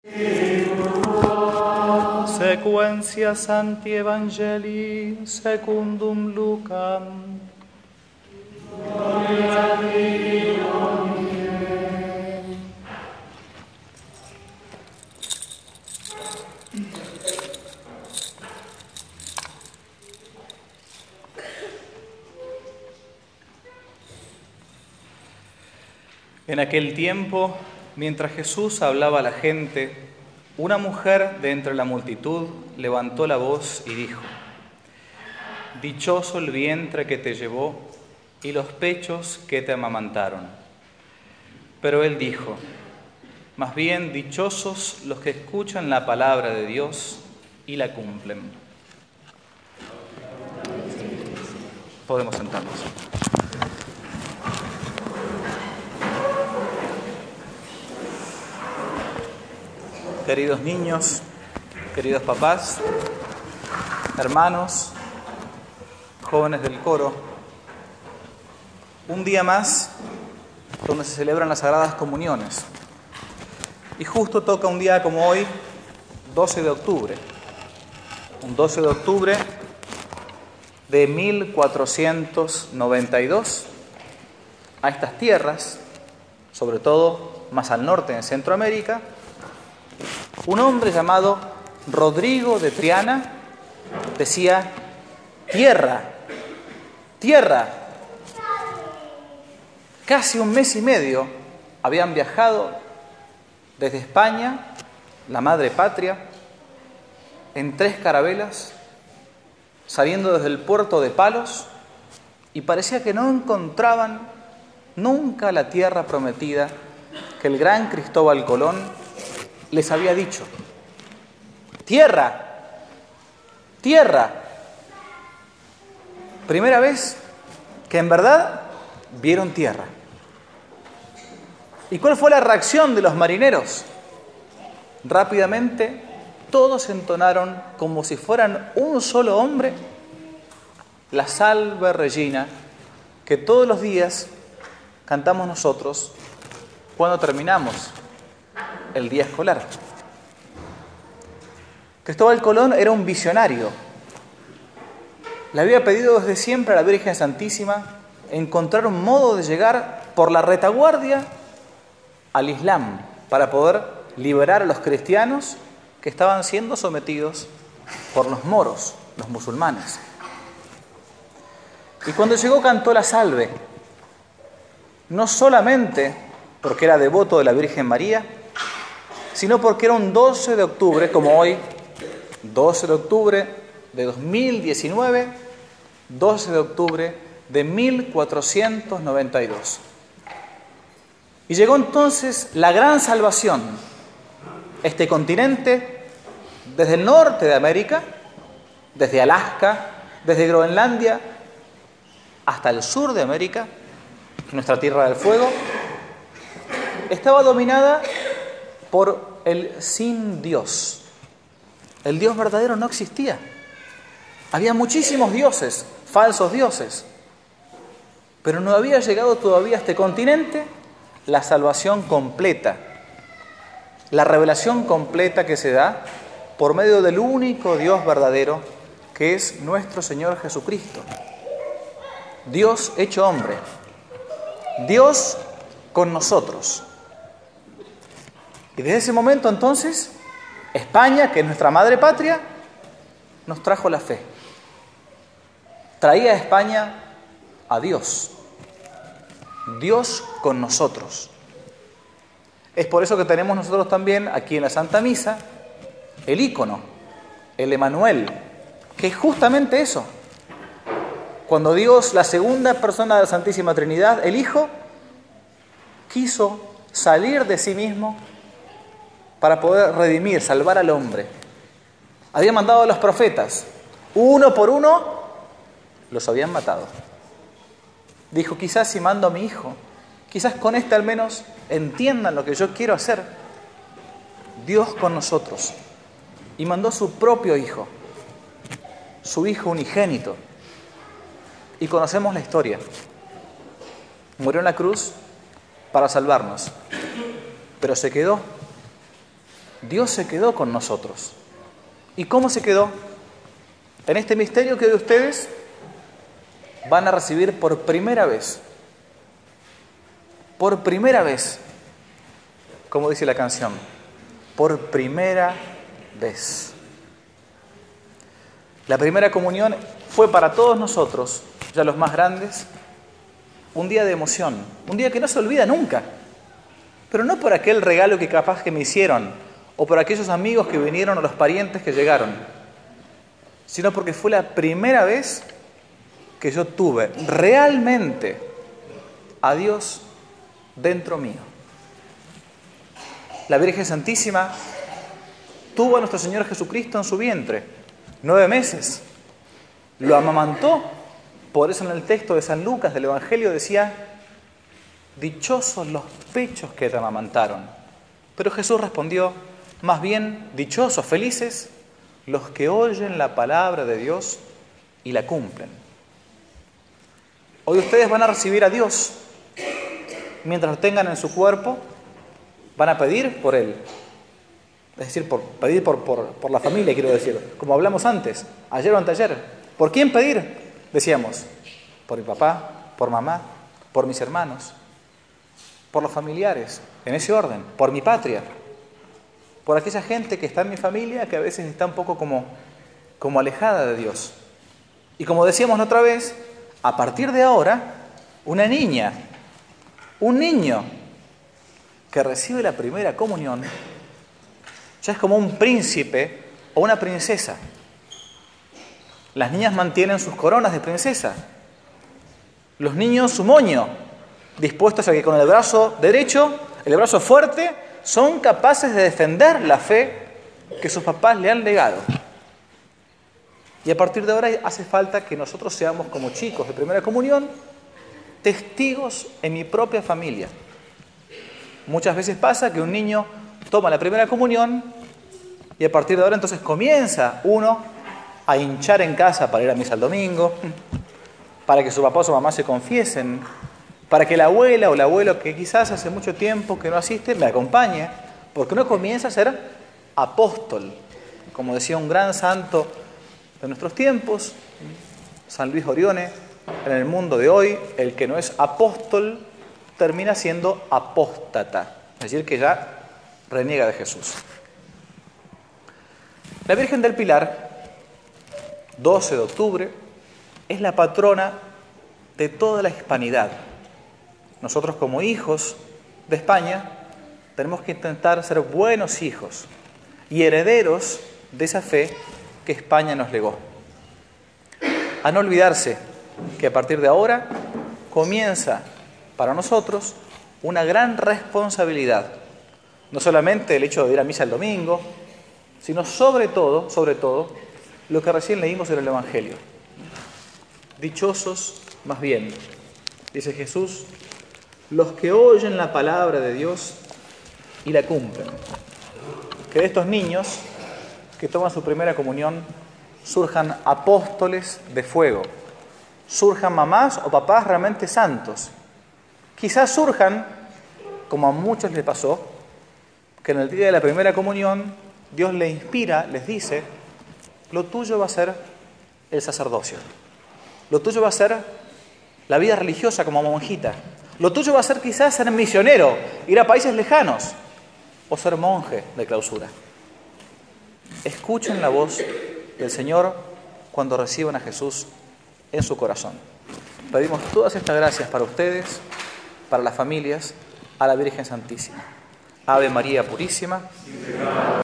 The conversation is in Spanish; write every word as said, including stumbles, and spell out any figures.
Sequentia Sancti Evangelii secundum Lucam. Gloria a Dei, Domine. En aquel tiempo, mientras Jesús hablaba a la gente, una mujer de entre la multitud levantó la voz y dijo: Dichoso el vientre que te llevó y los pechos que te amamantaron. Pero él dijo: más bien dichosos los que escuchan la palabra de Dios y la cumplen. Podemos sentarnos. Queridos niños, queridos papás, hermanos, jóvenes del coro, un día más donde se celebran las Sagradas Comuniones. Y justo toca un día como hoy, doce de octubre, un doce de octubre de mil cuatrocientos noventa y dos, a estas tierras, sobre todo más al norte en Centroamérica, un hombre llamado Rodrigo de Triana decía: tierra, tierra. Casi un mes y medio habían viajado desde España, la madre patria, en tres carabelas, saliendo desde el puerto de Palos, y parecía que no encontraban nunca la tierra prometida que el gran Cristóbal Colón les había dicho. Tierra, tierra. Primera vez que en verdad vieron tierra. ¿Y cuál fue la reacción de los marineros? Rápidamente todos entonaron como si fueran un solo hombre la Salve Regina que todos los días cantamos nosotros cuando terminamos el día escolar. Cristóbal Colón era un visionario. Le había pedido desde siempre a la Virgen Santísima encontrar un modo de llegar por la retaguardia al Islam para poder liberar a los cristianos que estaban siendo sometidos por los moros, los musulmanes. Y cuando llegó cantó la salve, no solamente porque era devoto de la Virgen María, sino porque era un doce de octubre, como hoy, doce de octubre de dos mil diecinueve, doce de octubre de mil cuatrocientos noventa y dos. Y llegó entonces la gran salvación. Este continente, desde el norte de América, desde Alaska, desde Groenlandia, hasta el sur de América, nuestra Tierra del Fuego, estaba dominada por el sin Dios. El Dios verdadero no existía. Había muchísimos dioses, falsos dioses. Pero no había llegado todavía a este continente la salvación completa, la revelación completa que se da por medio del único Dios verdadero, que es nuestro Señor Jesucristo. Dios hecho hombre. Dios con nosotros. Y desde ese momento entonces, España, que es nuestra madre patria, nos trajo la fe. Traía a España a Dios. Dios con nosotros. Es por eso que tenemos nosotros también aquí en la Santa Misa el ícono, el Emanuel, que es justamente eso. Cuando Dios, la segunda persona de la Santísima Trinidad, el Hijo, quiso salir de sí mismo para poder redimir, salvar al hombre. Había mandado a los profetas, uno por uno los habían matado. Dijo: quizás si mando a mi hijo, quizás con este al menos entiendan lo que yo quiero hacer. Dios con nosotros. Y mandó su propio hijo, su hijo unigénito. Y conocemos la historia. Murió en la cruz para salvarnos, pero se quedó Dios se quedó con nosotros. ¿Y cómo se quedó? En este misterio que hoy ustedes van a recibir por primera vez. Por primera vez. Como dice la canción. Por primera vez. La primera comunión fue para todos nosotros, ya los más grandes, un día de emoción. Un día que no se olvida nunca. Pero no por aquel regalo que capaz que me hicieron, o por aquellos amigos que vinieron o los parientes que llegaron, sino porque fue la primera vez que yo tuve realmente a Dios dentro mío. La Virgen Santísima tuvo a nuestro Señor Jesucristo en su vientre, nueve meses. Lo amamantó. Por eso en el texto de San Lucas del Evangelio decía: dichosos los pechos que te amamantaron. Pero Jesús respondió: más bien, dichosos, felices, los que oyen la palabra de Dios y la cumplen. Hoy ustedes van a recibir a Dios. Mientras lo tengan en su cuerpo, van a pedir por Él. Es decir, por, pedir por, por, por la familia, quiero decir. Como hablamos antes, ayer o anteayer. ¿Por quién pedir? Decíamos, por mi papá, por mamá, por mis hermanos, por los familiares, en ese orden, por mi patria, por aquella gente que está en mi familia que a veces está un poco como, como alejada de Dios. Y como decíamos la otra vez, a partir de ahora, una niña, un niño que recibe la primera comunión, ya es como un príncipe o una princesa. Las niñas mantienen sus coronas de princesa. Los niños su moño, dispuestos a que con el brazo derecho, el brazo fuerte, son capaces de defender la fe que sus papás le han legado. Y a partir de ahora hace falta que nosotros seamos como chicos de primera comunión, testigos en mi propia familia. Muchas veces pasa que un niño toma la primera comunión y a partir de ahora entonces comienza uno a hinchar en casa para ir a misa el domingo, para que su papá o su mamá se confiesen, para que la abuela o el abuelo que quizás hace mucho tiempo que no asiste me acompañe, porque uno comienza a ser apóstol, como decía un gran santo de nuestros tiempos, San Luis Orione, en el mundo de hoy, el que no es apóstol termina siendo apóstata, es decir, que ya reniega de Jesús. La Virgen del Pilar, doce de octubre, es la patrona de toda la hispanidad. Nosotros como hijos de España tenemos que intentar ser buenos hijos y herederos de esa fe que España nos legó. A no olvidarse que a partir de ahora comienza para nosotros una gran responsabilidad. No solamente el hecho de ir a misa el domingo, sino sobre todo, sobre todo, lo que recién leímos en el Evangelio. Dichosos, más bien, dice Jesús, los que oyen la palabra de Dios y la cumplen. Que de estos niños que toman su primera comunión surjan apóstoles de fuego, surjan mamás o papás realmente santos. Quizás surjan, como a muchos les pasó, que en el día de la primera comunión Dios les inspira, les dice: lo tuyo va a ser el sacerdocio, lo tuyo va a ser la vida religiosa como monjita, lo tuyo va a ser quizás ser misionero, ir a países lejanos o ser monje de clausura. Escuchen la voz del Señor cuando reciban a Jesús en su corazón. Pedimos todas estas gracias para ustedes, para las familias, a la Virgen Santísima. Ave María Purísima.